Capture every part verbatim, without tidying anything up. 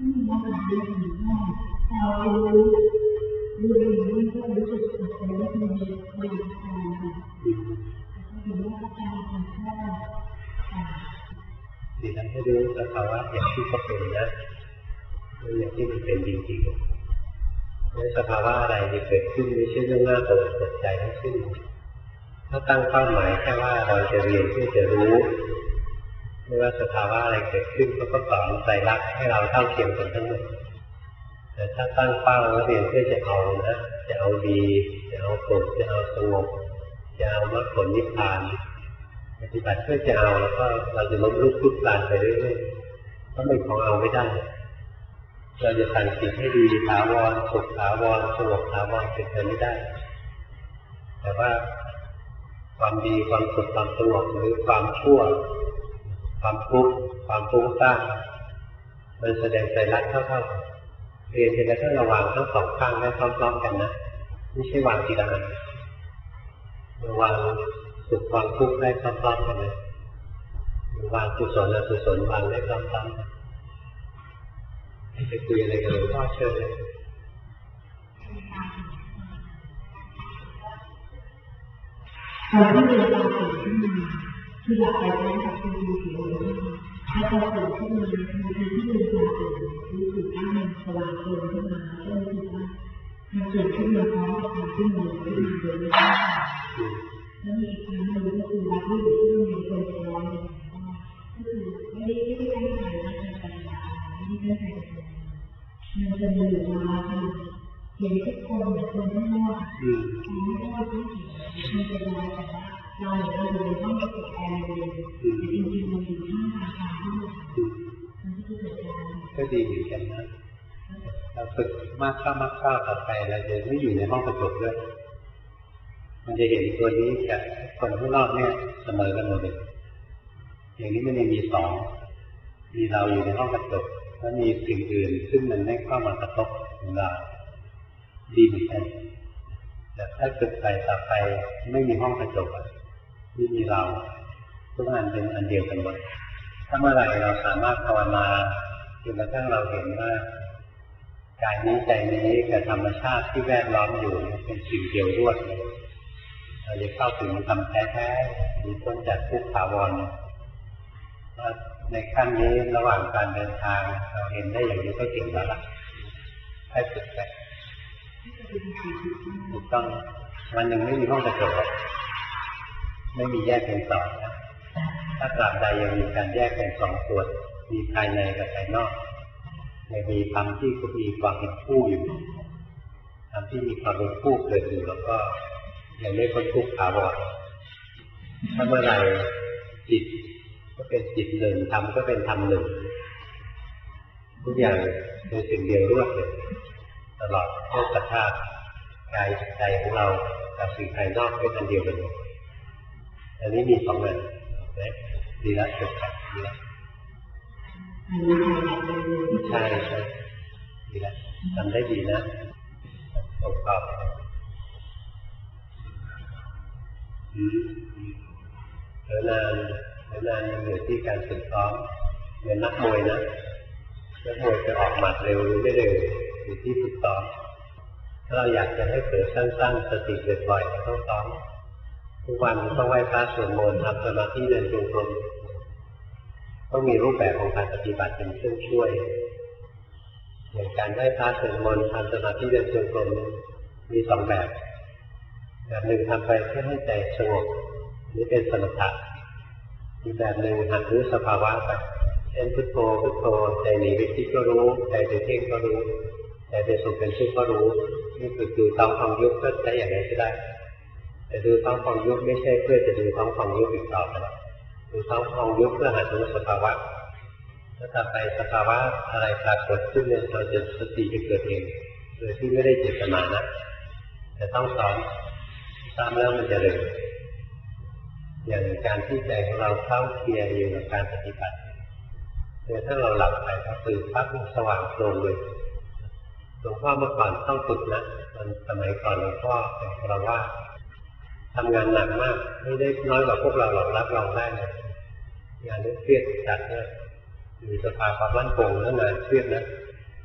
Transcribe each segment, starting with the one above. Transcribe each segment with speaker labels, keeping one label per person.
Speaker 1: ดีทำให้รู้สภาวะอย่างที่เขาเป็นนะอย่างที่มันเป็นจริงๆไม่สภาวะอะไรที่เกิดขึ้นไม่ใช่เรื่องน่าตกใจทั้งสิ้นถ้าตั้งเป้าหมายแค่ว่าเราจะเรียนเพื่อจะรู้ไม่ว่าสภาวะอะไรเกิดขึ้นเขาก็สอนใจรักให้เราเท่าเทียมกันทั้งหมดแต่ถ้าตั้งเป้าว่าเรียนเพื่อจะเอานะจะเอาดีจะเอาสุขจะเอาสงบจะเอามรรคผลนิพพานปฏิบัติเพื่อจะเอาแล้วก็เราจะล้มลุกคลุกคลานไปเรื่อยๆเพราะมันของเอาไม่ได้เราจะสั่งจิตให้ดีถาวรสุขถาวรสงบถาวรเป็นไปไม่ได้แต่ว่าความดีความสุขความสงบหรือความชั่วความทุกข์ความฟุ้งซ่านมันแสดงใจรักเท่าๆกันเรียนจะต้องระวังทั้งสองข้างได้พร้อมๆกันนะไม่ใช่วางทีละอันระวังสุขความทุกข์ได้พร้อมๆกันเลยวางกุศลอกุศลวางได้พร้อมๆกันจะคุยอะไรกันหลวงพ่อเชิญเลย
Speaker 2: ตอนที่เรียนตามสิ่งที่มีคืออยากไปใช้กับคุณครูเสียเลยถ้าพอสิ่งที่มีคือที่มีความเปลี่ยนรู้สึกว่ามันสว่างเกินขึ้นมาก็รู้สึกว่ามันเกิดขึ้นมาพร้อมกับความที่มีที่มีเดินได้แล้วมีอีกครั้งหนึ่งก็คือว่าที่อยู่ที่มีคนจะร้องเลยก็คือไม่ได้ไม่ได้ตั้งใจว่าจะไปไม่ได้ตั้งใจจะมันจะมีอยู่มาเห็นทุกคนคนข้างนอกคนไม่ได้ทุกสิ่งมันจะลอยแต่ว่าเราเราอยู่ในห้องประกอบแอร์เลยแต่จริงๆมันอยู่ข้างทางทางที่มันก็จะเกิดการ
Speaker 1: ก็ดีเหมือนกันนะเราฝึกมากเข้ามากเข้าต่อไปเราจะไม่อยู่ในห้องกระจกด้วยมันจะเห็นตัวนี้กับคนข้างนอกเนี่ยเสมอกันหมดเลยอย่างนี้มันยังมีสองมีเราอยู่ในห้องกระจกแล้วมีสิ่งอื่นซึ่งมันไม่เข้ามากระทบของเราดีเหมือนกันแต่ถ้าฝึกไปต่อไปไม่มีห้องกระจกไม่มีเราทุกอันเป็นอันเดียวกันหมดถ้าเมื่อไหร่เราสามารถภาวนาจนกระทั่งเราเห็นว่ากายนี้ใจนี้กับธรรมชาติที่แวดล้อมอยู่เป็นสิ่งเดียวรวดเราจะเข้าถึงธรรมแท้ๆมีพ้นจากทุกข์ถาวรในขั้นนี้ระหว่างการเดินทางเราเห็นได้อย่างนี้ก็เก่งแล้วล่ะให้ฝึกไปถูกต้องวันหนึ่งไม่มีห้องกระจกไม่มีแยกเป็นสองถ้าตราบใดยังมีการแยกเป็นสองส่วนมีภายในกับภายนอกยังมีธรรมที่มีความเป็นคู่อยู่ธรรมที่มีความเป็นคู่เกิดอยู่แล้วก็ยังไม่พ้นทุกข์ถาวรถ้าเมื่อไหร่จิตก็เป็นจิตหนึ่งธรรมก็เป็นธรรมหนึ่งทุกอย่างเป็นสิ่งเดียวรวดเลยตลอดโลกธาตุกายใจของเรากับสิ่งภายนอกเป็นอันเดียวกันอันนี้มีสองอันดีแล้วจบกันดีแล้วใช่ใช่ดีแล้วทำได้ดีนะตรงต่อเดินนานเดินนานมันอยู่ที่การฝึกซ้อมเหมือนนักมวยนะนักมวยจะออกหมัดเร็วหรือไม่เร็วอยู่ที่ฝึกซ้อมถ้าเราอยากจะให้เกิดสั้นๆสติเกิดบ่อยต้องซ้อมทุกวันต้องไหว้พระสวดมนต์ทำสมาธิเดินจงกรมต้องมีรูปแบบของการปฏิบัติเป็นเครื่องช่วยอย่างการไหว้พระสวดมนต์ทำสมาธิเดินจงกรมมีสองแบบแบบหนึ่งทำไปเพื่อให้ใจสงบนี่เป็นสมถะอีกแบบหนึ่งหัดรู้สภาวะไปเช่นพุทโธพุทโธใจหนีไปคิดก็รู้ใจไปเพ่งก็รู้ใจเป็นสุขเป็นทุกข์ก็รู้นี่คือดูท้องฟองยุบก็ใช้อย่างนี้ก็ได้แต่ดูท้องฟองยุบไม่ใช่เพื่อจะดูท้องฟองยุบอีกต่อไปดูท้องฟองยุบเพื่อหัดรู้สภาวะถ้าต่อไปสภาวะอะไรปรากฏขึ้นเนี่ยเราจะสติจะเกิดเองโดยที่ไม่ได้เจตนานะแต่ต้องสอนตามแล้วมันจะเร็วอย่างการที่ใจของเราเข้าเคลียร์อยู่กับการปฏิบัติเนี่ยถ้าเราหลับไปก็ตื่นปั๊บสว่างโปร่งเลยหลวงพ่อเมื่อก่อนต้องฝึกนะตอนสมัยก่อนหลวงพ่อเป็นคารวะทำงานหนักมากไม่ได้น้อยกว่าพวกเราหรอกรับรองได้เลยงานนี้เครียดจัดเนี่ยมีสภาพความมั่นคงแล้วงานเครียดนะ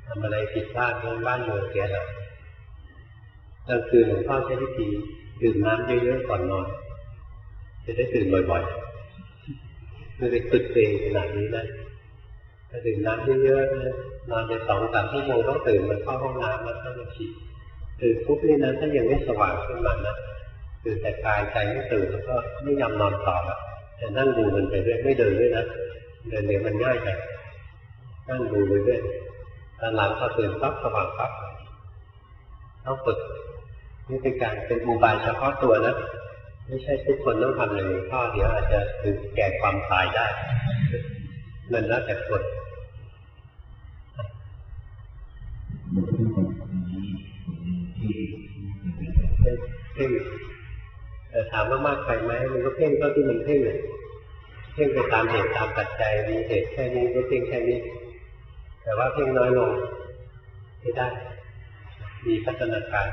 Speaker 1: ทำอะไรผิดพลาดในบ้านเมืองเสียหายกลางคืนหลวงพ่อใช้วิธีดื่มน้ำเยอะๆก่อนนอนจะได้ตื่นบ่อยๆไม่ได้ฝึกเองขนาดนี้นะถ้าดื่มน้ำเยอะๆนะนอนในสองสามชั่วโมงต้องตื่นมาเข้าห้องน้ำมาเข้ามาฉี่ตื่นปุ๊บนี่นะถ้ายังไม่สว่างขึ้นมานะตื่นแต่กายใจไม่ตื่นแล้วก็ไม่ยอมนอนต่อแล้วแต่นั่งดูมันไปเรื่อยไม่เดินด้วยนะเดินเดี๋ยวมันง่ายไปนั่งดูไปเรื่อยตอนหลังพอตื่นปั๊บสว่างปั๊บต้องฝึกนี่เป็นการเป็นอุบายเฉพาะตัวนะไม่ใช่ทุกคนต้องทำอย่างนี้พ่อเดี๋ยวอาจจะถึงแก่ความตายได้นั่นแล้วแต่คนเพ่งแต่ถามว่ามากไปไหมมันก็เพ่งเท่าที่มันเพ่งเลยเพ่งไปตามเหตุตามปัจจัยมีเหตุแค่นี้ก็เพ่งแค่นี้แต่ว่าเพ่งน้อยลงไม่ได้มีพัฒนาการ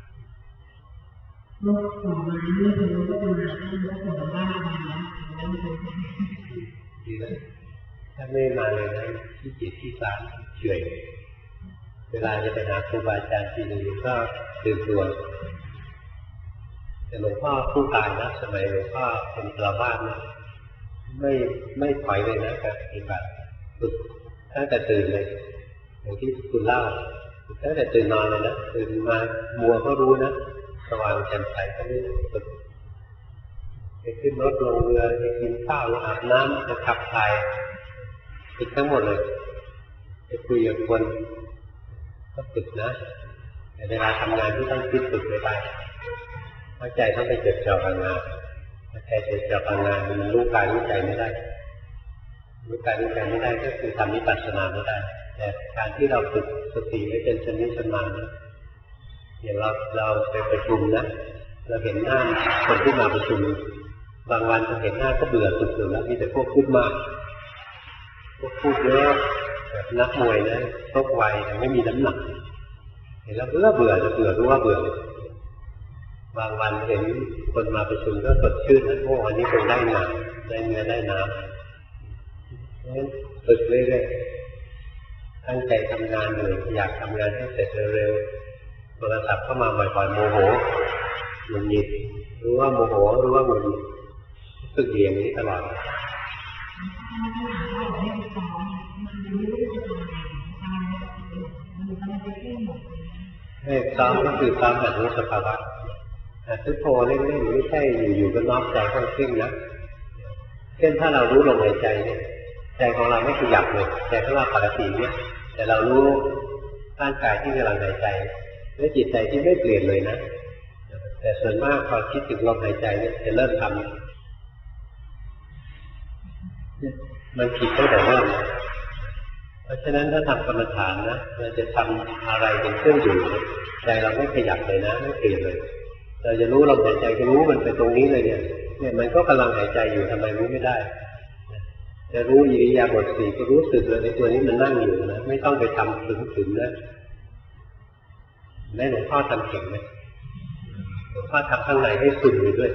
Speaker 2: ลูกสองมาเรื่องนี้ก็มาให้ลูกสองบ้านมาแล้ว
Speaker 1: ดีเลยถ้าไม่มาเลยนะที่จิตที่สารเฉยเวลาจะไปหาครูบาอาจารย์ทีนึงก็ตื่นตัวแต่หลวงพ่อผู้ตายนะสมัยหลวงพ่อเป็นคารวาสนะไม่ไม่ถอยเลยนะการปฏิบัติฝึกตั้งแต่ตื่นเลยอย่างที่คุณเล่าตั้งแต่ตื่นนอนเลยนะตื่นมามัวก็รู้นะสว่างแจ่มใสก็ไม่ฝึกไปขึ้นรถลงเรือไปกินข้าวอาบน้ำจะขับถ่ายฝึกทั้งหมดเลยไปคุยกับคนก็ฝึกนะแต่เวลาทำงานที่ต้องคิดฝึกไปไปถ้าใจต้องไปจดจ่อกับงานถ้าใจจดจ่อกับงานมันรู้กายรู้ใจไม่ได้รู้กายรู้ใจไม่ได้ก็คือทำวิปัสสนาไม่ได้แต่การที่เราฝึกสติให้เป็นชนิดชำนาญนะอย่างเราเราไปประชุมนะเราเห็นหน้าคนที่มาประชุมบางวันเราเห็นหน้าก็เบื่อสุดๆแล้วมีแต่พวกพูดมากพวกพูดเยอะแบบนักมวยนะชกไวแต่ไม่มีน้ำหนักเห็นแล้วเบื่อเบื่อจะเบื่อรู้ว่าเบื่อบางวันเห็นคนมาประชุมก็สดชื่นนะโอ้วันนี้คงได้น้ำได้เนื้อได้น้ำงั้นฝึกเรื่อยๆตั้งใจทำงานเลยอยากทำงานให้เสร็จเร็วๆโทรศัพท์เข้ามาบ่อยๆโมโหหงุดหงิดรู้ว่าโมโหรู้ว่าหงุดหงิดฝึกอย่างนี้ตลอดให้ซ้อมก็คือซ้อมแบบรู้สภาวะพุทโธเล่นๆไม่ใช่อยู่ๆก็น้อมใจเข้าเคร่งนะเช่นถ้าเรารู้ลมหายใจเนี่ยใจของเราไม่ขยับเลยใจของเราปกติเนี่ยแต่เรารู้ร่างกายที่กำลังหายใจและจิตใจที่ไม่เปลี่ยนเลยนะแต่ส่วนมากพอคิดถึงลมหายใจเนี่ยจะเริ่มทำมันผิดตั้งแต่เริ่มเพราะฉะนั้นถ้าทำกรรมฐานนะเราจะทำอะไรเป็นเครื่องอยู่ใจเราไม่ขยับเลยนะไม่เปลี่ยนเลยเราจะรู้ลมหายใจก็รู้มันไปตรงนี้เลยเนี่ยเนี่ยมันก็กำลังหายใจอยู่ทำไมรู้ไม่ได้จะรู้อิริยาบถสี่ก็รู้สึกเลยในตัวนี้มันนั่งอยู่นะไม่ต้องไปทำถึงๆนะแม่หลวงพ่อทำเก่งไหมหลวงพ่อทำข้างในให้สุดอยู่ด้วย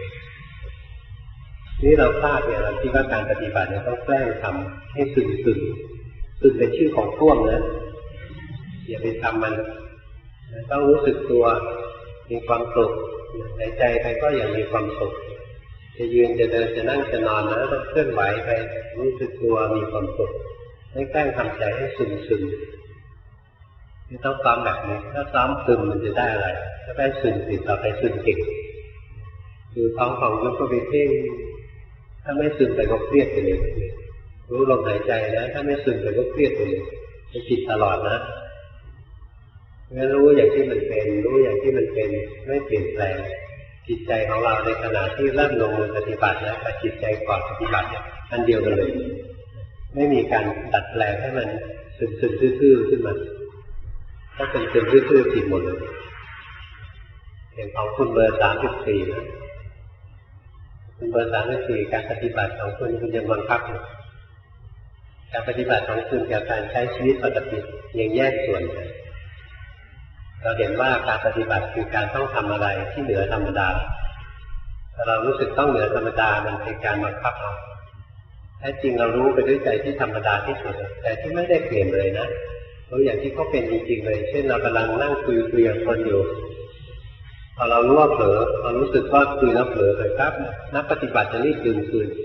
Speaker 1: นี่เราพลาดเนี่ยเราคิดว่าการปฏิบัติเนี่ยต้องแกล้งทำให้สึ่งสึ่งสึ่งเป็นชื่อของท่วมนะอย่าไปทำมันต้องรู้สึกตัวมีความสุขหายใจไปก็อย่างมีความสุขจะยืนจะเดินจะนั่งจะนอนนะต้องเคลื่อนไหวไปรู้สึกตัวมีความสุขไม่แกล้งทำใจให้สึ่งสึ่งนี่ต้องซ้อมแบบนี้ถ้าซ้อมซึมมันจะได้อะไรถ้าได้สึ่งติดต่อไปสึ่งเก่งคือท้องของยุบก็ไปเพ่งถ้าไม่ซึมไปก็เครียดไปเลยรู้ลมหายใจนะถ้าไม่ซึมไปก็เครียดไปเลยจะจิตตลอดนะงั้นรู้อย่างที่มันเป็นรู้อย่างที่มันเป็นไม่เปลี่ยนแปลงจิตใจของเราในขณะที่เริ่มลงมือปฏิบัตินะกับจิตใจก่อนปฏิบัติอันเดียวกันเลยไม่มีการดัดแปลงให้มันซึมซึมซื่อๆขึ้นมาถ้าเป็นซึมซื่อๆผิดหมดเลยอย่างของคุณเบอร์สามสิบสี่นะคุณเบอร์สามสิบสี่การปฏิบัติของคุณคุณยังบังคับอยู่การปฏิบัติของคุณกับการใช้ชีวิตปกติยังแยกส่วนกันเราเห็นว่าการปฏิบัติคือการต้องทำอะไรที่เหนือธรรมดาถ้าเรารู้สึกต้องเหนือธรรมดามันเป็นการบังคับเราแท้จริงเรารู้ไปด้วยใจที่ธรรมดาที่สุดแต่ที่ไม่ได้เปลี่ยนเลยนะรู้อย่างที่เขาเป็นจริงๆเลยเช่นเรากำลังนั่งคุยคุยกับคนอยู่พอเรารู้ว่าเผลอเรารู้สึกว่าคุยแล้วเผลอเลยครับนักปฏิบัติจะรีบดึงคืน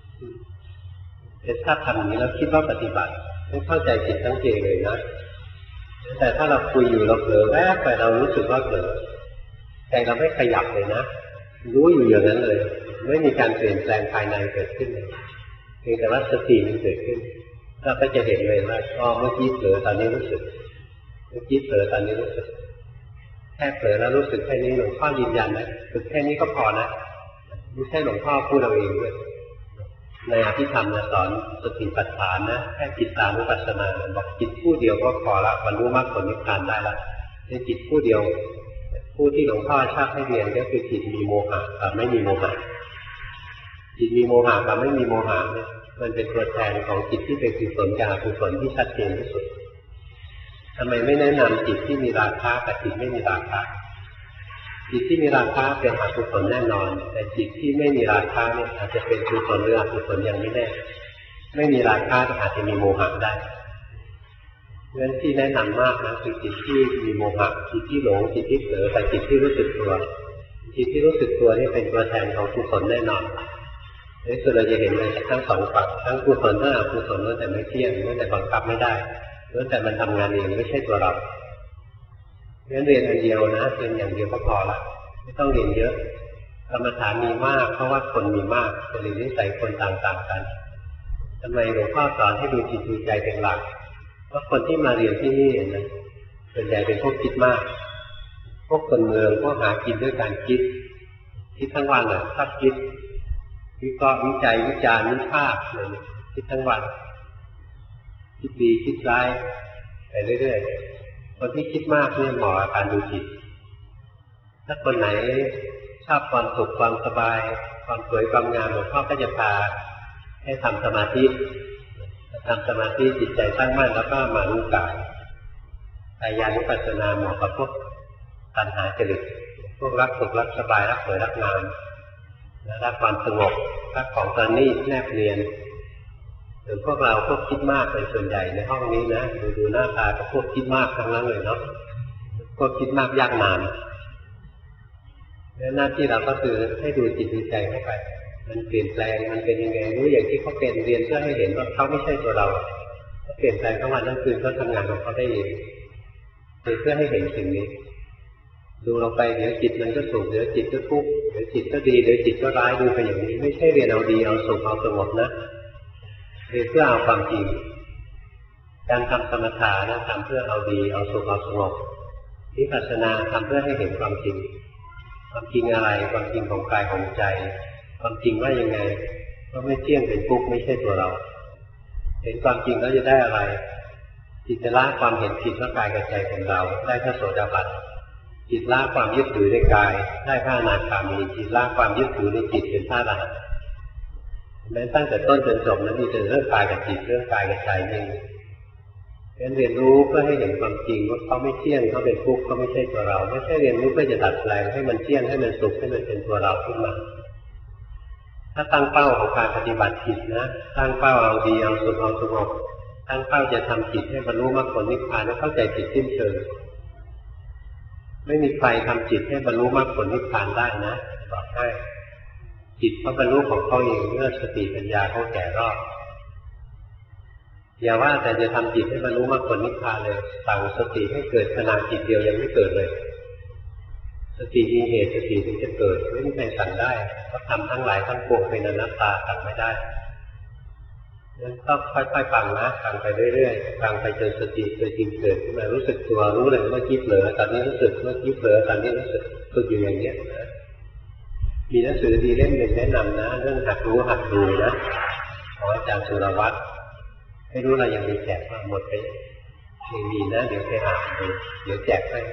Speaker 1: ถ้าทำอย่างนี้แล้วคิดว่าปฏิบัติไม่เข้าใจจิตตั้งใจเลยนะแต่ถ้าเราคุยอยู่เราเผลอแวบไปเรารู้สึกว่าเผลอใจเราไม่ขยับเลยนะรู้อยู่อย่างนั้นเลยไม่มีการเปลี่ยนแปลงภายในเกิดขึ้นเลยเพียงแต่ว่าสติมันเกิดขึ้นเราก็จะเห็นเลยว่าอ๋อเมื่อกี้เผลอตอนนี้รู้สึกเมื่อกี้เผลอตอนนี้รู้สึกแค่เผลอแล้วรู้สึกแค่นี้หลวงพ่อยืนยันนะฝึกแค่นี้ก็พอนะไม่ใช่หลวงพ่อพูดเอาเองด้วยในอภิธรรมนะสอนสติปัฏฐานนะแค่จิตตานุปัสสนาบอกจิตผู้เดียวก็พอละบรรลุมรรคผลนิพพานได้ละในจิตผู้เดียวผู้ที่หลวงพ่อชอบให้เรียนก็คือจิตมีโมหะกับไม่มีโมหะจิตมีโมหะกับไม่มีโมหะเนี่ยมันเป็นตัวแทนของจิตที่เป็นกุศลกับอกุศลที่ชัดเจนที่สุดทำไมไม่แนะนำจิตที่มีราคะกับจิตไม่มีราคะจิตที่มีราคะเป็นอกุศลแน่นอนแต่จิตที่ไม่มีราคะเนี่ยอาจจะเป็นกุศลหรืออกุศลยังไม่แน่ไม่มีราคะอาจจะมีโมหะได้เพราะฉะนั้นที่แนะนำมากนะคือจิตที่มีโมหะจิตที่หลงจิตที่เผลอแต่จิตที่รู้สึกตัวจิตที่รู้สึกตัวนี่เป็นตัวแทนของกุศลแน่นอนนี่คือเราจะเห็นเลยทั้งสองฝั่งทั้งกุศลทั้งอกุศลล้วนแต่ไม่เที่ยงล้วนแต่บังคับไม่ได้ล้วนแต่มันทำงานเองไม่ใช่ตัวเราเพราะฉะนั้นเรียนอันเดียวนะเรียนอย่างเดียวก็พอละไม่ต้องเรียนเยอะกรรมฐานมีมากเพราะว่าคนมีมากจริตนิสัยคนต่างๆกันทำไมหลวงพ่อสอนให้ดูจิตดูใจเป็นหลักเพราะคนที่มาเรียนที่นี่นะส่วนใหญ่เป็นพวกคิดมากพวกคนเมืองพวกหากินด้วยการคิดคิดทั้งวันอ่ะถ้าคิดวิเคราะห์วิจัยวิจารณ์วิพากษ์อะไรเนี่ยคิดทั้งวันคิดดีคิดร้ายไปเรื่อยๆคนที่คิดมากเนี่ยเหมาะกับการดูจิตถ้าคนไหนชอบความสุขความสบายความสวยความงามหลวงพ่อก็จะพาให้ทำสมาธิทำสมาธิจิตใจตั้งมั่นแล้วก็มารู้กายกายานุปัสสนาเหมาะกับพวกตัณหาจริตพวกรักสุขรักสบายรักสวยรักงามรักความสงบรักของตอนนี้แนบเนียนหรือพวกเราพวกคิดมากเป็นส่วนใหญ่ในห้องนี้นะดูดูหน้าตาก็พวกคิดมากทั้งนั้นเลยเนาะพวกคิดมากยากนานแล้วหน้าที่เราก็คือให้ดูจิตดูใจเข้าไปมันเปลี่ยนแปลงมันเป็นยังไงรู้อย่างที่เขาเป็นเรียนเพื่อให้เห็นว่าเขาไม่ใช่ตัวเราเขาเปลี่ยนแปลงทั้งวันทั้งคืนเขาทำงานของเขาได้เองเพื่อให้เห็นสิ่งนี้ดูลงไปเดี๋ยวจิตมันก็สุขเดี๋ยวจิตก็ทุกข์เดี๋ยวจิตก็ดีเดี๋ยวจิตก็ร้ายดูไปอย่างนี้ไม่ใช่เรียนเอาดีเอาสุขเอาสงบนะเรียนเพื่อเอาความจริงการทำสมถะนะทำเพื่อเอาดีเอาสุขเอาสงบวิปัสสนาทำเพื่อให้เห็นความจริงความจริงอะไรความจริงของกายของใจความจริงว่ายังไงก็ไม่เที่ยงเป็นทุกข์ไม่ใช่ตัวเราเห็นความจริงแล้วจะได้อะไรจิตจะละความเห็นผิดว่ากายกับใจเป็นเราได้พระโสดาบันจิตละความยึดถือในกายได้พระอนาคามีจิตละความยึดถือในจิตเป็นพระอรหันต์แม้ตั้งแต่ต้นจนจบนั้นมีแต่เรื่องกายกับจิตเรื่องกายกับใจเองเรียนรู้เพื่อให้เห็นความจริงว่าเขาไม่เที่ยงเขาเป็นทุกข์เขาไม่ใช่ตัวเราไม่ใช่เรียนรู้เพื่อจะดัดแปลงให้มันเที่ยงให้มันสุขให้มันเป็นตัวเราขึ้นมาถ้าตั้งเป้าของการปฏิบัติจิตนะตั้งเป้าเอาดีเอาสุขเอาสงบตั้งเป้าจะทำจิตให้บรรลุมรรคผลนิพพานและเข้าใจจิตสิ้นเชิงไม่มีใครทำจิตให้บรรลุมรรคผลนิพพานได้นะบอกให้จิตเขาบรรลุของเขาเองเมื่อสติปัญญาเขาแก่รอบอย่าว่าแต่จะทำจิตให้บรรลุมรรคผลนิพพานเลยสั่งสติให้เกิดขณะจิตเดียวยังไม่เกิดเลยสติมีเหตุสติถึงจะเกิดไม่มีใครสั่งได้ก็ทำทั้งหลายทั้งปวงเป็นอนัตตาสั่งไม่ได้นั้นต้องค่อยๆฟังนะฟังไปเรื่อยๆฟังไปจนสติเกิดจริงเกิดขึ้นมารู้สึกตัวรู้เลยเมื่อกี้เผลอตอนนี้รู้สึกเมื่อกี้เผลอตอนนี้รู้สึกฝึกอยู่อย่างนี้นะมีหนังสือดีเล่มหนึ่งแนะนำนะเรื่องหัดรู้หัดดูนะของอาจารย์สุรวัตรไม่รู้เรายังมีแจกมาหมดไปยังมีนะเดี๋ยวไปหาดูเดี๋ยวแจกให้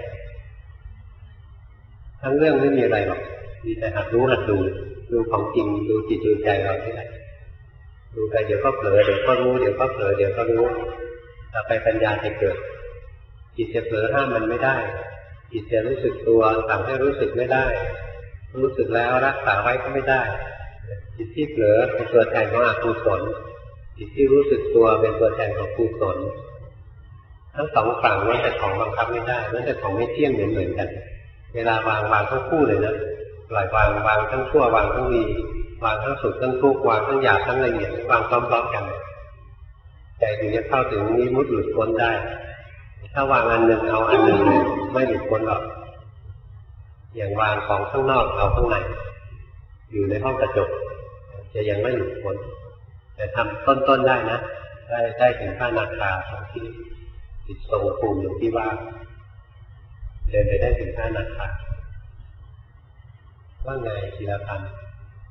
Speaker 1: ทั้งเรื่องไม่มีอะไรหรอกมีแต่หัดรู้หัดดูดูของจริงดูจิตดูใจเราที่ไหนดูไปเดี๋ยวก็เผลอเดี๋ยวก็รู้เดี๋ยวก็เผลอเดี๋ยวก็รู้ต่อไปปัญญาจะเกิดจิตจะเผลอห้ามมันไม่ได้จิตจะรู้สึกตัวสั่งให้รู้สึกไม่ได้รู้สึกแล้วรักษาไว้ก็ไม่ได้จิตที่เผลอเป็นตัวแทนของอกุศลจิตที่รู้สึกตัวเป็นตัวแทนของกุศลทั้งสองฝั่งนั้นแต่ของบังคับไม่ได้นั้นแต่ของไม่เที่ยงเหมือนเหมือนกันเวลาวางวางทั้งคู่เลยนะปล่อยวางวางทั้งชั่ววางทั้งดีวางทั้งสุขทั้งทุกข์วางทั้งหยาบทั้งละเอียดวางพร้อมๆกันใจถึงจะเข้าถึงนี้มุดหลุดพ้นได้ถ้าวางอันหนึ่งเอาอันหนึ่งเลยไม่หลุดพ้นหรอกอย่างวางของข้างนอกเอาข้างในอยู่ในห้องกระจกจะยังไม่หลุดพ้นแต่ทำต้นๆได้นะได้ได้ถึงพระอนาคาของที่จิตทรงภูมิอย่างที่ว่าเดินไปได้ถึงพระอนาคาว่าไงศิลพันธ์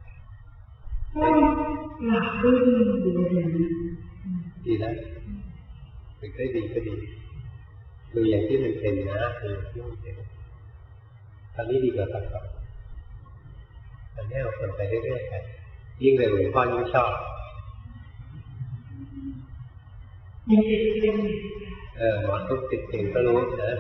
Speaker 2: หลับได้ดีดีเลย
Speaker 1: ดีแล้วฝึกได้ดีก็ดีดูอย่างที่มันเป็นนะดูอย่างที่มันเป็นตอนนี้ดีกว่าตอนก่อนตอนนี้เราคนไปเรื่อยๆกันยิ่งเร็วหลวงพ่อยิ่งชอบเออหมอทุกติดเก่งก็รู้นะ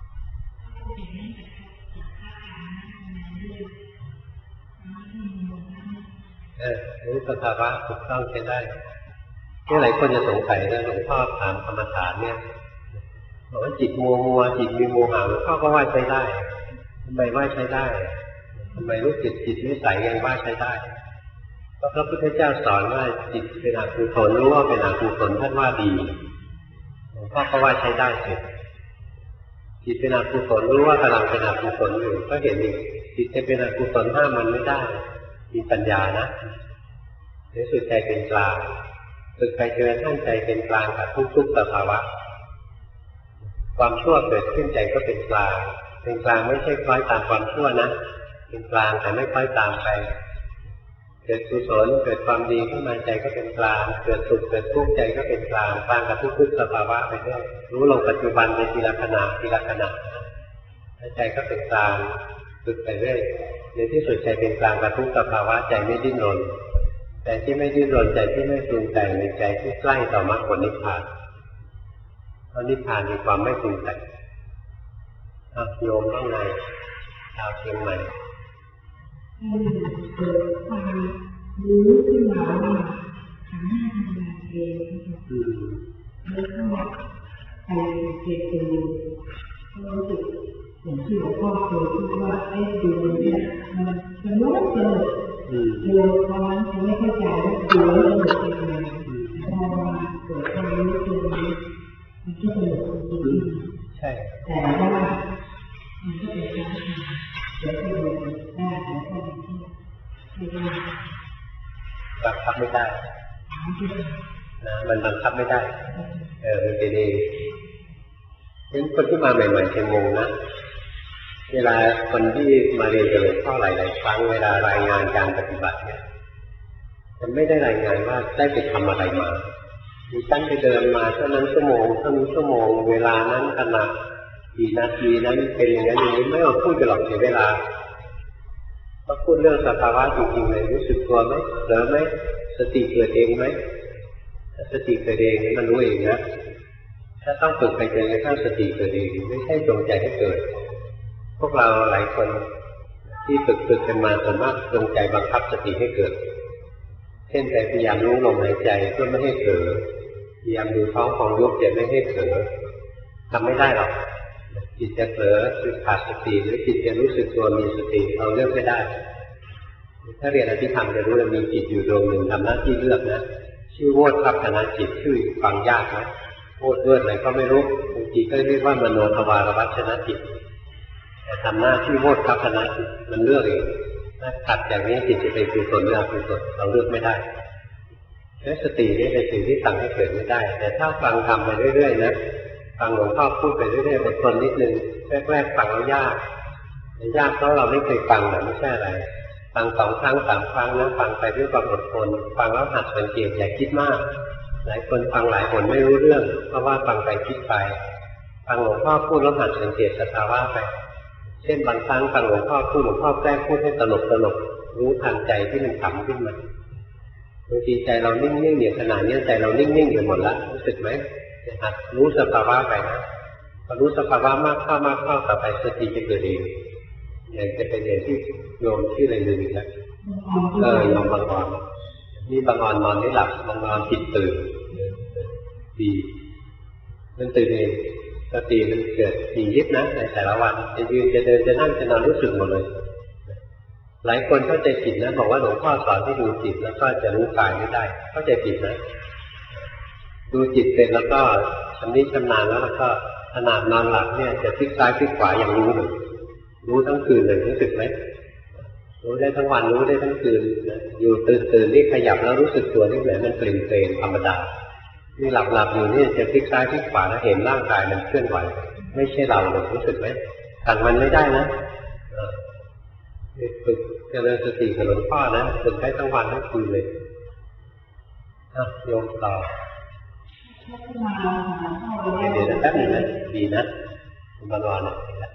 Speaker 1: เออรู้สภาวะถูกต้องใช้ได้ที่หลายคนจะสงสัยนะหลวงพ่อถามกรรมฐานเนี่ยบอกว่าจิตมัวมัวจิตมีโมหะหลวงพ่อก็ว่าใช้ได้ทำไมว่าใช้ได้ทำไมรู้จิตจิตนิสัยยังว่าใช้ได้เพราะพระพุทธเจ้าสอนว่าจิตเป็นอกุศลรู้ว่าเป็นอกุศลท่านว่าดีหลวงพ่อก็ว่าใช้ได้สิจิตเป็นอกุศลรู้ว่ากำลังเป็นอกุศลอยู่ก็เห็นอีกจิตจะเป็นอกุศลห้ามมันไม่ได้มีปัญญานะในสุดใจเป็นกลางฝึกไปจนท่านใจเป็นกลางกับทุกๆสภาวะความชั่วเกิดขึ้นใจก็เป็นกลางเป็นกลางไม่ใช่คล้อยตามความชั่วนะเป็นกลางแต่ไม่คล้อยตามไปเกิดกุศลเกิดความดีขึ้นมาใจก็เป็นกลางเกิดสุขเกิดทุกข์ใจก็เป็นกลางกลางกับทุกๆสภาวะไปด้วยรู้ลงปัจจุบันในทีละขณะทีละขณะใจก็เป็นกลางฝึกไปเรื่อยในที่สุดใจเป็นกลางกับทุกสภาวะใจไม่ดิ้นรนใจที่ไม่ดิ้นรนใจที่ไม่ปรุงแต่งในใจที่ใกล้ต่อมรรคผลนิพพานเพราะนิพพานมีความไม่ปรุงแต่งโยมข้างในชาวเชียงใหม่
Speaker 2: เกิดความรู้ขึ้นมาว่าทำให้ทำงานเองแล้วก็ไปเก็บดูรู้สึกอย่างที่หลวงพ่อเคยพูดว่าไอ้ดูเนี่ยมันสนุกสนุกดูตอนนั้นไม่เข้าใจว่าดูแล้วสนุกยังไงพอมาเกิดความรู้ตรงนี้มันก็สนุกจริงๆ
Speaker 1: ใช่
Speaker 2: แต่ว่ามันก็เป็นการเดี๋ยวไปดูได้เดี๋ยวไปดูที่ไม่ได้
Speaker 1: บังคับไม่ได้นะมันบังคับไม่ได้เออมันเป็นเองงั้นคนที่มาใหม่ๆจะงงนะเวลาคนที่มาเรียนกับหลวงพ่อหลายๆครั้งเวลารายงานการปฏิบัติเนี่ยมันไม่ได้รายงานว่าได้ไปทำอะไรมาดิฉันไปเดินมาเท่านั้นชั่วโมงเท่านี้ชั่วโมงเวลานั้นขณะกี่นาทีนั้นเป็นอย่างนั้นอย่างนี้ไม่ต้องพูดกันหรอกเสียเวลาก็พูดเรื่องสภาวะจริงๆเลยรู้สึกตัวไหมเผลอไหมสติเกิดเองไหมถ้าสติเกิดเองมันรู้เองนะถ้าต้องฝึกไปจนกระทั่งสติเกิดเองไม่ใช่จงใจให้เกิดพวกเราหลายคนที่ฝึกฝึกกันมาส่วนมากจงใจบังคับสติให้เกิดเช่นแต่พยายามรู้ลมหายใจเพื่อไม่ให้เผลอพยายามดูท้องของยุบจะไม่ให้เผลอทำไม่ได้หรอกจิตจะเผลอคือขาดสติหรือจิตจะรู้สึกตัวมีสติเราเลือกไม่ได้ถ้าเรียนอภิธรรมจะรู้ว่ามีจิตอยู่ดวงหนึ่งทำหน้าที่เลือกนะชื่อโวฏทัพพนาจิตชื่อฟังยากนะโวฏเลือดอะไรก็ไม่รู้บางทีก็เรียกว่ามโนทวารวัชนะจิตแต่ทำหน้าที่โวฏทัพพนาจิตมันเลือกเองถ้าขัดอย่างนี้จิตจะเป็นกุศลหรืออกุศลเราเลือกไม่ได้และสตินี่เป็นสิ่งที่สั่งให้เกิดไม่ได้แต่ถ้าฟังทำไปเรื่อยๆนะฟังหลวงพ่อพูดไปเรื่อยๆอดทนนิดนึงแรกๆฟังแล้วยากยากเพราะเราไม่เคยฟังนะไม่ใช่อะไรฟังสองครั้งสามครั้งนะฟังไปด้วยความอดทนฟังแล้วหัดสังเกตอย่าคิดมากหลายคนฟังหลายคนไม่รู้เรื่องเพราะว่าฟังไปคิดไปฟังหลวงพ่อพูดแล้วหัดสังเกตสภาวะไปเช่นบางครั้งฟังหลวงพ่อพูดหลวงพ่อแกล้งพูดให้ตลกตลกรู้ทันใจที่มันขำขึ้นมาบางทีใจเรานิ่งๆเนี่ยขนาดนี้ใจเรานิ่งๆอยู่หมดแล้วรู้สึกไหมหัดรู้สภาวะไปนะพอรู้สภาวะมากเข้ามากเข้าต่อไปสติจะเกิดเองอย่างจะเป็นอย่างที่โยมที่อะไรลืมอีกแล้วเออโยมบางอ่อนนี่บางอ่อนนอนไม่หลับบางอ่อนผิดตื่นดีมันตื่นเองสติมันเกิดสิ่งยึดนะในแต่ละวันจะยืนจะเดินจะนั่งจะนอนรู้สึกหมดเลยหลายคนเข้าใจผิดนะบอกว่าหลวงพ่อสอนให้ดูจิตแล้วก็จะรู้กายไม่ได้เข้าใจผิดนะดูจิตเสร็จแล้วก็ชำนิชำนาญแล้วแล้วก็ขนาดนอนหลับเนี่ยจะพลิกซ้ายพลิกขวาอย่างรู้เลยรู้ทั้งคืนเลยรู้สึกไหมรู้ได้ทั้งวันรู้ได้ทั้งคืนอยู่ตื่นตื่นนี่ขยับแล้วรู้สึกตัวนี่แหละมันเปลี่ยนเปลี่ยนธรรมดานี่หลับหลับอยู่นี่จะพลิกซ้ายพลิกขวาแล้วเห็นร่างกายมันเคลื่อนไหวไม่ใช่เราเลยรู้สึกไหมสั่งมันไม่ได้นะฝึกเจริญสติกับหลวงพ่อนะฝึกได้ทั้งวันทั้งคืนเลยอ่ะโยมต่อเดี๋ยวแป๊บนึงนะดีนะมารอหน่อยนะ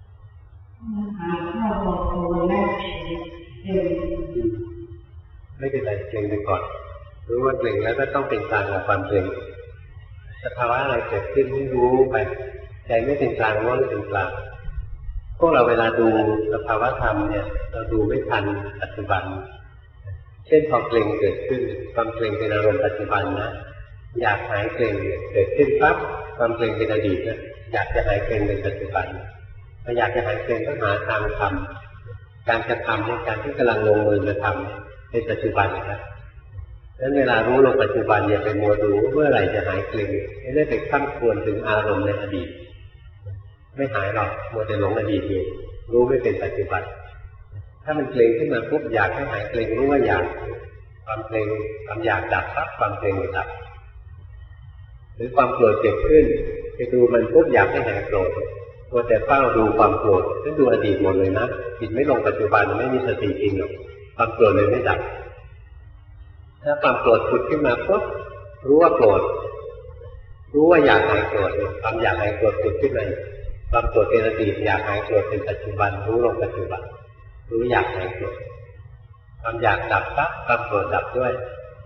Speaker 1: ไม่เป็นไรเกรงไปก่อนรู้ว่าเกรงแล้วก็ต้องเป็นกลางกับความเกรงสภาวะอะไรเกิดขึ้นให้รู้ไปใจไม่เป็นกลางว่าไม่เป็นกลางพวกเราเวลาดูสภาวะธรรมเนี่ยเราดูไม่ทันปัจจุบันเช่นพอเกรงเกิดขึ้นความเกรงเป็นอารมณ์ปัจจุบันนะอยากหายเกรงเกิดขึ้นปั๊บความเกรงเป็นอดีตนะอยากจะหายเกรงเป็นปัจจุบันถ้าอยากจะหายเกรงต้องหาทางทำการกระทำในการที่กำลังลงมือจะทำในปัจจุบันนะครับดังนั้นเวลารู้ลงปัจจุบันอย่าไปมัวดูเมื่อไหร่จะหายเกรงไม่ได้ไปข้ามควรถึงอารมณ์ในอดีตไม่หายหรอกมัวแต่หลงอดีตอยู่รู้ไม่เป็นปัจจุบันถ้ามันเกรงขึ้นมาปุ๊บอยากให้หายเกรงรู้ว่าอยากความเกรงความอยากดับปั๊บความเกรงดับหรือความโกรธเกิดขึ้นไปดูมันปุ๊บอยากให้หายโกรธมัวแต่เฝ้าดูความโกรธก็ดูอดีตหมดเลยนะจิตไม่ลงปัจจุบันไม่มีสติจริงหรอกความโกรธเลยไม่ดับถ้าความโกรธผุดขึ้นมาปุ๊บรู้ว่าโกรธรู้ว่าอยากหายโกรธความอยากหายโกรธผุดขึ้นมาความโกรธเป็นอดีตอยากหายโกรธเป็นปัจจุบันรู้ลงปัจจุบันรู้อยากหายโกรธความอยากดับปั๊บความโกรธดับด้วย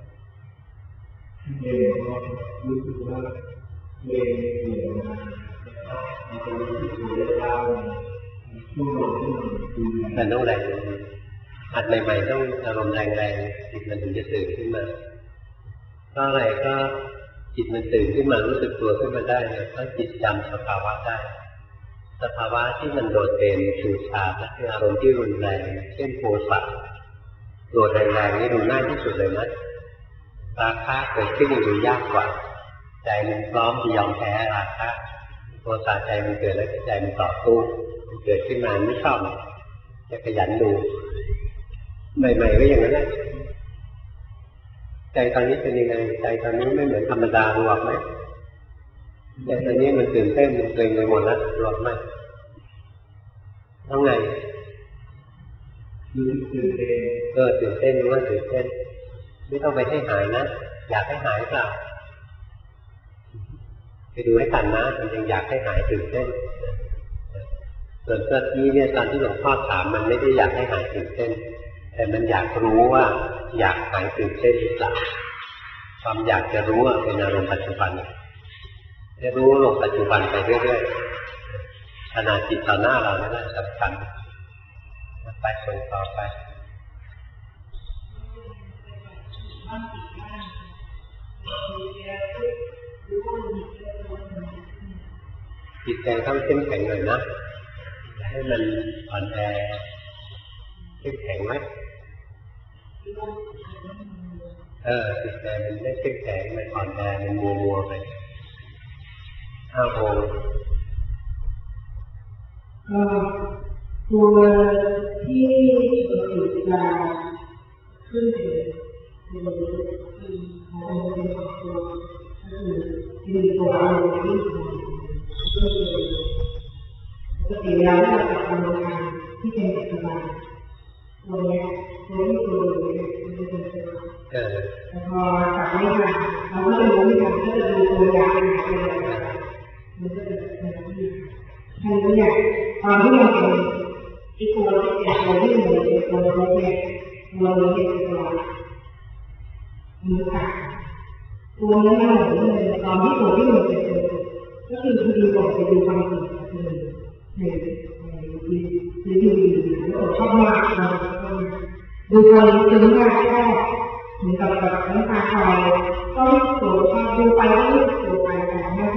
Speaker 1: เองก็รู้สึกว่าเองเหนื่อยมากมันจะรู้สึกเหนื่อยล้าช่วงที่มันต้องแรงอัดใหม่ๆต้องอารมณ์แรงๆจิตมันถึงจะตื่นขึ้นมาเพราะอะไรก็จิตมันตื่นขึ้นมารู้สึกตัวขึ้นมาได้เพราะจิตจำสภาวะได้สภาวะที่มันโดดเด่นชูชาและอารมณ์ที่รุนแรงเช่นโทสะตัวแรงๆนี่ดูง่ายที่สุดเลยนะราคะเกิดขึ้นดูยากกว่าใจมันพร้อมที่ยอมแพ้ราคะโทสะใจมันเกิดแล้วใจมันต่อสู้มันเกิดขึ้นมาไม่ชอบจะขยันดูใหม่ๆก็อย่างนั้นแหละใจตอนนี้เป็นยังไงใจตอนนี้ไม่เหมือนธรรมดารู้หรอกไหมใจตอนนี้มันตื่นเต้นมันเกร็งไปหมดแล้วรู้หรอกไหมต้องไงตื่นเต้นเออตื่นเต้นรู้ว่าตื่นเต้นไม่ต้องไปให้หายนะอยากให้หายเปล่าไปดูให้ทันนะมันยังอยากให้หายตื่นเต้นส่วนเมื่อกี้เนี่ยตอนที่หลวงพ่อถามมันไม่ได้อยากให้หายตื่นเต้นแต่มันอยากรู้ว่าอยากหายตื่นเต้นหรือเปล่าความอยากจะรู้เป็นอารมณ์ปัจจุบันจะรู้ลงปัจจุบันไปเรื่อยๆขณะจิตต่อหน้าเรานี่แหละสำคัญไปคนต่อไปจิตใจต้องเข้มแข็งหน่อยนะให้มันอ่อนแอเข้มแข็งไหมเออจิตใจมันไม่เข้มแข็งมันอ่อนแอมันมัวมัวไปห้าโมง
Speaker 2: ตัวที่จิตใจขึ้นถึงตัวที่ของเป็นตัวก็คือมีตัวอารมณ์ที่ก็คือปกติแล้วเราจะทำงานที่เป็นปัจจุบันตัวนี้ตัวที่ตัวนี้มันเป็นตัวแต่พอจากนี้มาเราก็จะรู้วิธีที่จะดูตัวอย่างเป็นอะไรมันก็จะเป็นที่ให้รู้อย่างตอนที่มันเป็นอีกตัวที่เป็นตัวที่มันเป็นตัวรู้เนี่ยตัวรู้เป็นตัวรู้จักตัวนี้มันเหมือนตอนที่ตัวที่มันเป็นตัวก็คือคือดูก่อนไปดูความจริงคือในในที่ที่ดูแล้วชอบมากนะดูตัวนี้ซึ้งมากชอบเหมือนกับแบบน้ำตาคลอก็รู้สึกตัวชอบดูไปก็รู้สึกตัวไปแต่ไม่รู้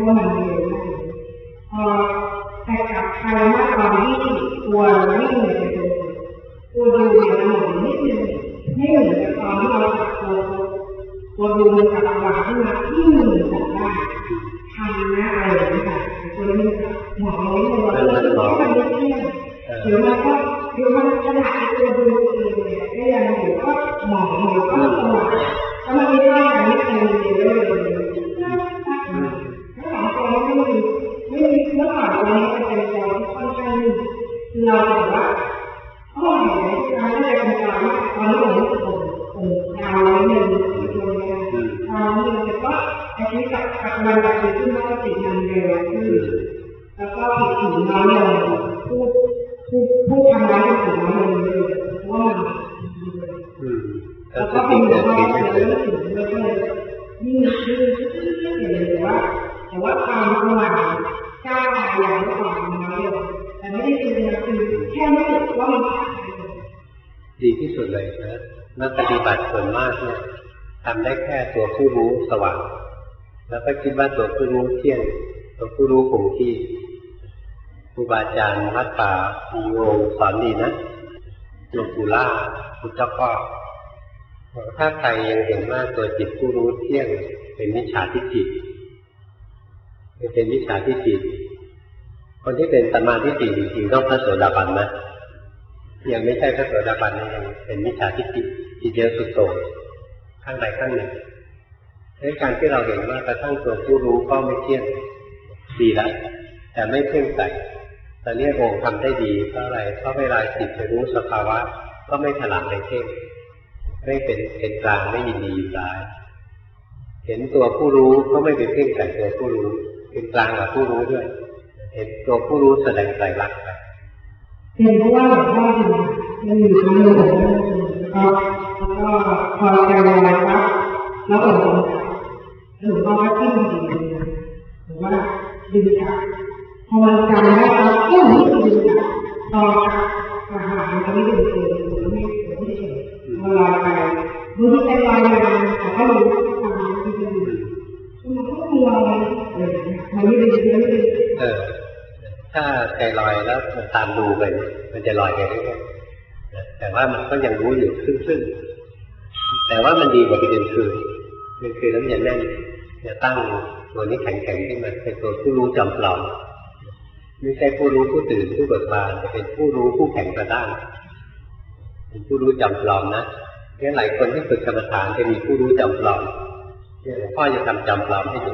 Speaker 2: มันเร็วมากพอแต่กลับไปเมื่อตอนที่ตัววิ่งเนี่ยจะตัวดูเนี่ยมันหมุนนิดนึงไม่เหมือนกับตอนที่เราจับตัวตัวดูมันจับหวานขึ้นมาที่หนึ่งจับได้ทันนะอะไรอย่างเงี้ยค่ะตัวนี้หมอไม่เลยว่ามันไม่เที่ยงเดี๋ยวมันก็เดี๋ยวมันขนาดตัวดูเองเนี่ยก็ยังเดี๋ยวก็หมอหมอก็สว่างแล้วมันไม่ได้อย่างนี้เป็นเรื่อยๆเลยแล้วหลังจากนั้นไม่มีไม่มีเมื่อก่อนวันนี้จะเป็นจอที่ค่อนข้างเราแบบว่าโอ้ยการที่จะเป็นจอว่าตอนนี้ผมรู้สึกผมผมดาวนิดนึงตัวเนี้ยดาวนิดนึงแต่ก็ไอ้ที่กับกับมันกับที่ขึ้นมาก็ติดมันเร็วขึ้นแล้วก็ผิดถึงน้อยลงพูดพูดพูดทำร้ายถึงน้อยลงเลยเพราะว่ามันแล้วก็เป็นแบบว่าเรื่องถึงเรื่องเลยนี่คือที่เห็นเลยว่าแต่ว่าความสว่างกล้าอย่างเมื่อก่อนน้อยลงแต่ไม่ได้คือคือแค่รู้สึกว่ามันขาด
Speaker 1: ดีที่สุดเลยนะนักปฏิบัติส่วนมากเนี่ยทำได้แค่ตัวผู้รู้สว่างแล้วก็คิดว่าตัวผู้รู้เที่ยงตัวผู้รู้คงที่ครูบาอาจารย์วัดป่ามีโงสอนดีนะหลวงปู่ล่าพุทธพ่อถ้าใครยังเห็นว่าตัวจิตผู้รู้เที่ยงเป็นมิจฉาทิฏฐิเป็นมิจฉาทิฏฐิคนที่เป็นสัมมาทิฏฐิจริงๆต้องพระโสดาบันนะยังไม่ใช่พระโสดาบันยังเป็นมิจฉาทิฏฐิทีเดียวสุดโต่งข้างใดข้างหนึ่งในการที่เราเห็นว่ากระทั่งตัวผู้รู้ก็ไม่เที่ยงดีแล้วแต่ไม่เพ่งใส่ตอนนี้โงทำได้ดีเพราะอะไรเพราะเวลาจิตไปรู้สภาวะก็ไม่ถลำไปเพ่งไม่เป็นเป็นกลางไม่ยินดียินร้ายเห็นตัวผู้รู้ก็ไม่ไปเพ่งใส่ตัวผู้รู้เป็นกลางกับผู้รู้ด้วยเห็นตัวผู้รู้แสดงไตรลักษณ์ไป
Speaker 2: เห็นเพราะว่าหลวงพ่อจริงมันอยู่ในหัวแล้วก็พอใจลอยปั๊บแล้วผมหลวงพ่อก็ทิ้งดีหรือว่าดึงกลับพอมันจำได้ปั๊บก็รู้สึกดึงกลับพออาหารมันไม่ดึงเลยมันไม่ไม่เฉยมันลอยไปรู้ที่ใจลอยมาแต่ก็รู้ว่าทำมันไม่ดึงมันก็มีลอยเลยมันไม่ดึงไม่ดึง
Speaker 1: เออถ้าใจลอยแล้วมันตามดูไปมันจะลอยไปเรื่อยๆแต่ว่ามันก็ยังรู้อยู่ครึ่งๆแต่ว่ามันดีกว่าเป็นคืนเป็นคืนแล้วมันแน่นจะตั้งตัวนี้แข็งๆขึ้นมาเป็นตัวผู้รู้จำปลอมไม่ใช่ผู้รู้ผู้ตื่นผู้เบิกบานจะเป็นผู้รู้ผู้แข็งกระด้างเป็นผู้รู้จำปลอมนะงั้นหลายคนที่ฝึกกรรมฐานจะมีผู้รู้จำปลอมเนี่ยหลวงพ่อจะทำจำปลอมให้ดู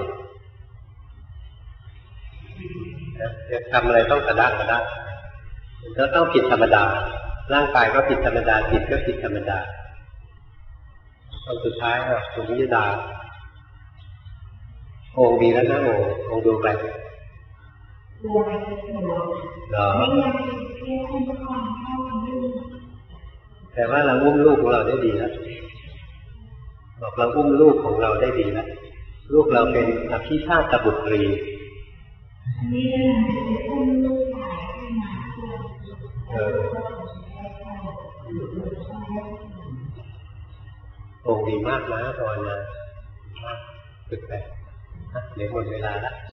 Speaker 1: จะทำอะไรต้องกระด้างกระด้างแล้วต้องผิดธรรมดาร่างกายก็ผิดธรรมดาจิตก็ผิดธรรมดาตอนสุดท้ายอ่ะคุณนิยดาองค์ดีแล้วนะโอ้องค์ดูไปเหรอแต่ว่าเราอุ้มลูกของเราได้ดีแล้วบอกเราอุ้มลูกของเราได้ดีแล้วลูกเราเป็นอภิชาติบุตรีเออองค์ดีมากนะตอนนะฝึกไปเดี๋ยวหมดเวลาแล้ว